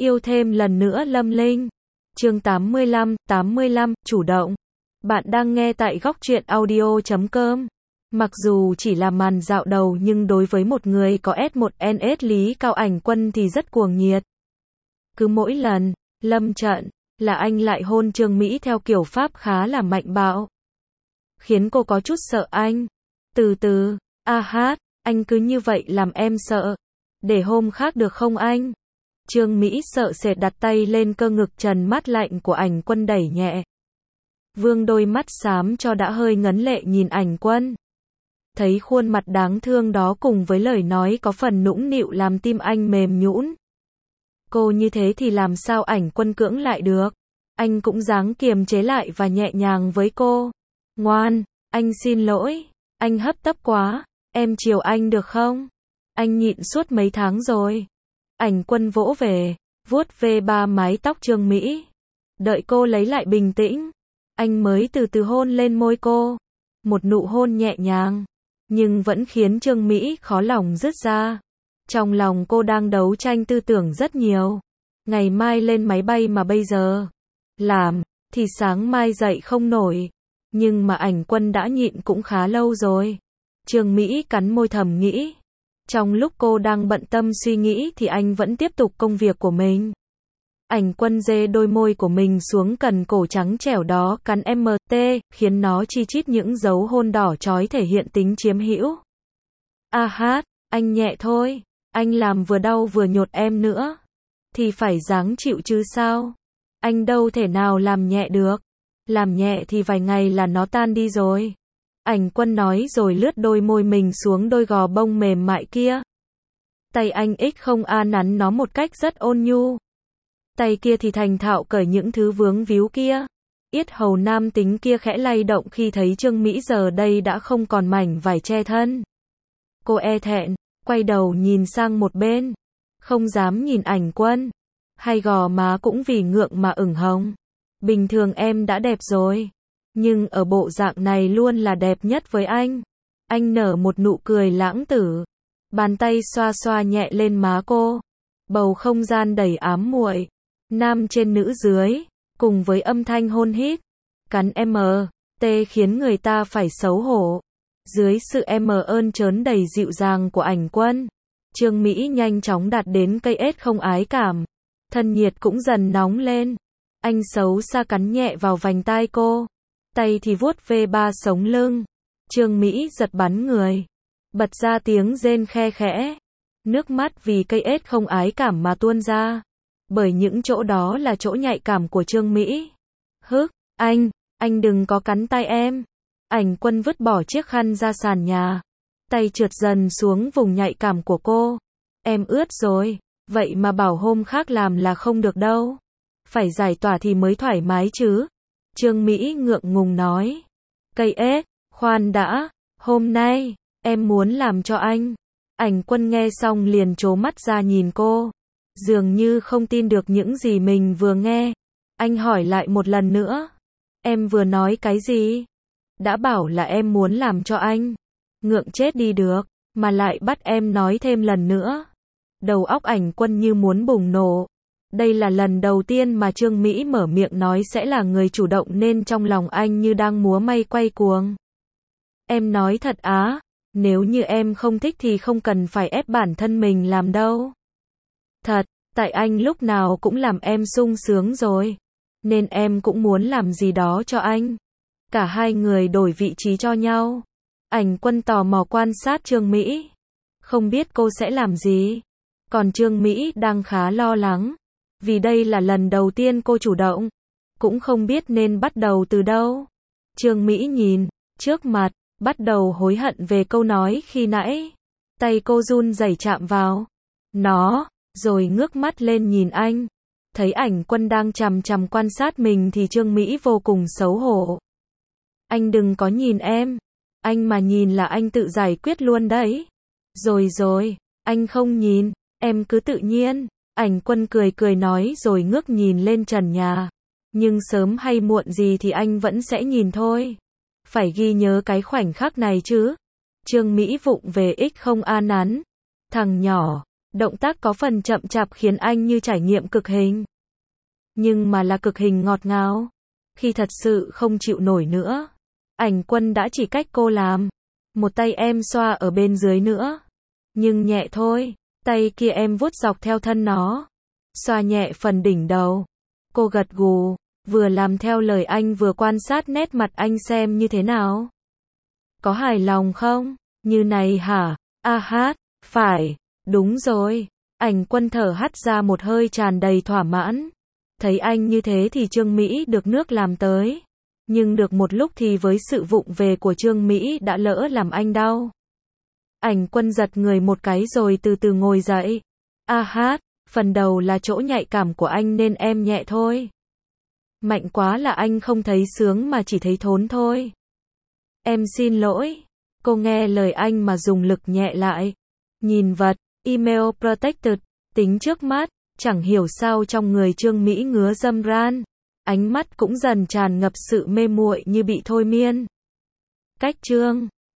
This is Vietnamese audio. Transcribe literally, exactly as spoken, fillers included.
Yêu thêm lần nữa Lâm Linh. Chương tám mươi lăm, tám mươi lăm, chủ động. Bạn đang nghe tại góc truyện audio chấm com. Mặc dù chỉ là màn dạo đầu nhưng đối với một người có S một N S Lý Cao Ảnh Quân thì rất cuồng nhiệt. Cứ mỗi lần lâm trận là anh lại hôn Trương Mỹ theo kiểu pháp khá là mạnh bạo, khiến cô có chút sợ anh. Từ từ, a hát, anh cứ như vậy làm em sợ. Để hôm khác được không anh? Trương Mỹ sợ sệt đặt tay lên cơ ngực trần mát lạnh của Ảnh Quân đẩy nhẹ. Vương đôi mắt xám cho đã hơi ngấn lệ nhìn Ảnh Quân. Thấy khuôn mặt đáng thương đó cùng với lời nói có phần nũng nịu làm tim anh mềm nhũn. Cô như thế thì làm sao Ảnh Quân cưỡng lại được? Anh cũng dáng kiềm chế lại và nhẹ nhàng với cô. Ngoan, anh xin lỗi, anh hấp tấp quá, em chiều anh được không? Anh nhịn suốt mấy tháng rồi. Ảnh Quân vỗ về, vuốt ve ba mái tóc Trương Mỹ. Đợi cô lấy lại bình tĩnh, anh mới từ từ hôn lên môi cô. Một nụ hôn nhẹ nhàng, nhưng vẫn khiến Trương Mỹ khó lòng dứt ra. Trong lòng cô đang đấu tranh tư tưởng rất nhiều. Ngày mai lên máy bay mà bây giờ làm, thì sáng mai dậy không nổi. Nhưng mà Ảnh Quân đã nhịn cũng khá lâu rồi. Trương Mỹ cắn môi thầm nghĩ. Trong lúc cô đang bận tâm suy nghĩ thì anh vẫn tiếp tục công việc của mình. Ảnh Quân dê đôi môi của mình xuống cần cổ trắng trẻo đó cắn em tê, khiến nó chi chít những dấu hôn đỏ chói thể hiện tính chiếm hữu. A hát, anh nhẹ thôi, anh làm vừa đau vừa nhột em nữa. Thì phải dáng chịu chứ sao? Anh đâu thể nào làm nhẹ được. Làm nhẹ thì vài ngày là nó tan đi rồi. Ảnh Quân nói rồi lướt đôi môi mình xuống đôi gò bông mềm mại kia. Tay anh ích không a nắn nó một cách rất ôn nhu. Tay kia thì thành thạo cởi những thứ vướng víu kia. Yết hầu nam tính kia khẽ lay động khi thấy Trương Mỹ giờ đây đã không còn mảnh vải che thân. Cô e thẹn, quay đầu nhìn sang một bên. Không dám nhìn Ảnh Quân. Hay gò má cũng vì ngượng mà ửng hồng. Bình thường em đã đẹp rồi. Nhưng ở bộ dạng này luôn là đẹp nhất với anh. Anh nở một nụ cười lãng tử. Bàn tay xoa xoa nhẹ lên má cô. Bầu không gian đầy ám muội. Nam trên nữ dưới. Cùng với âm thanh hôn hít. Cắn em tê khiến người ta phải xấu hổ. Dưới sự em ơn trớn đầy dịu dàng của Ảnh Quân, Trương Mỹ nhanh chóng đạt đến cây ết không ái cảm. Thân nhiệt cũng dần nóng lên. Anh xấu xa cắn nhẹ vào vành tai cô. Tay thì vuốt ve ba sống lưng. Trương Mỹ giật bắn người. Bật ra tiếng rên khe khẽ. Nước mắt vì cây ết không ái cảm mà tuôn ra. Bởi những chỗ đó là chỗ nhạy cảm của Trương Mỹ. Hức, anh, anh đừng có cắn tay em. Ảnh Quân vứt bỏ chiếc khăn ra sàn nhà. Tay trượt dần xuống vùng nhạy cảm của cô. Em ướt rồi, vậy mà bảo hôm khác làm là không được đâu. Phải giải tỏa thì mới thoải mái chứ. Trương Mỹ ngượng ngùng nói. Cây ếch, khoan đã, hôm nay, em muốn làm cho anh. Ảnh Quân nghe xong liền trố mắt ra nhìn cô. Dường như không tin được những gì mình vừa nghe. Anh hỏi lại một lần nữa. Em vừa nói cái gì? Đã bảo là em muốn làm cho anh. Ngượng chết đi được, mà lại bắt em nói thêm lần nữa. Đầu óc Ảnh Quân như muốn bùng nổ. Đây là lần đầu tiên mà Trương Mỹ mở miệng nói sẽ là người chủ động nên trong lòng anh như đang múa may quay cuồng. Em nói thật á, nếu như em không thích thì không cần phải ép bản thân mình làm đâu. Thật, tại anh lúc nào cũng làm em sung sướng rồi. Nên em cũng muốn làm gì đó cho anh. Cả hai người đổi vị trí cho nhau. Ảnh Quân tò mò quan sát Trương Mỹ. Không biết cô sẽ làm gì. Còn Trương Mỹ đang khá lo lắng. Vì đây là lần đầu tiên cô chủ động. Cũng không biết nên bắt đầu từ đâu. Trương Mỹ nhìn trước mặt, bắt đầu hối hận về câu nói khi nãy. Tay cô run rẩy chạm vào nó, rồi ngước mắt lên nhìn anh. Thấy Ảnh Quân đang chằm chằm quan sát mình thì Trương Mỹ vô cùng xấu hổ. Anh đừng có nhìn em. Anh mà nhìn là anh tự giải quyết luôn đấy. Rồi rồi, anh không nhìn, em cứ tự nhiên. Ảnh Quân cười cười nói rồi ngước nhìn lên trần nhà. Nhưng sớm hay muộn gì thì anh vẫn sẽ nhìn thôi. Phải ghi nhớ cái khoảnh khắc này chứ. Trương Mỹ vụng về ích không a nắn. Thằng nhỏ, Động tác có phần chậm chạp khiến anh như trải nghiệm cực hình. Nhưng mà là cực hình ngọt ngào. Khi thật sự không chịu nổi nữa, Ảnh Quân đã chỉ cách cô làm. Một tay em xoa ở bên dưới nữa. Nhưng nhẹ thôi, tay kia em vuốt dọc theo thân nó. Xoa nhẹ phần đỉnh đầu. Cô gật gù, vừa làm theo lời anh vừa quan sát nét mặt anh xem như thế nào. Có hài lòng không? Như này hả? A hát, phải, đúng rồi. Ảnh Quân thở hắt ra một hơi tràn đầy thỏa mãn. Thấy anh như thế thì Trương Mỹ được nước làm tới. Nhưng được một lúc thì với sự vụng về của Trương Mỹ đã lỡ làm anh đau. Ảnh Quân giật người một cái rồi từ từ ngồi dậy. A hát, phần đầu là chỗ nhạy cảm của anh nên em nhẹ thôi. Mạnh quá là anh không thấy sướng mà chỉ thấy thốn thôi. Em xin lỗi. Cô nghe lời anh mà dùng lực nhẹ lại. Nhìn vật, email protected, tính trước mắt, chẳng hiểu sao trong người Trương Mỹ ngứa dâm ran. Ánh mắt cũng dần tràn ngập sự mê muội như bị thôi miên. Cách Trương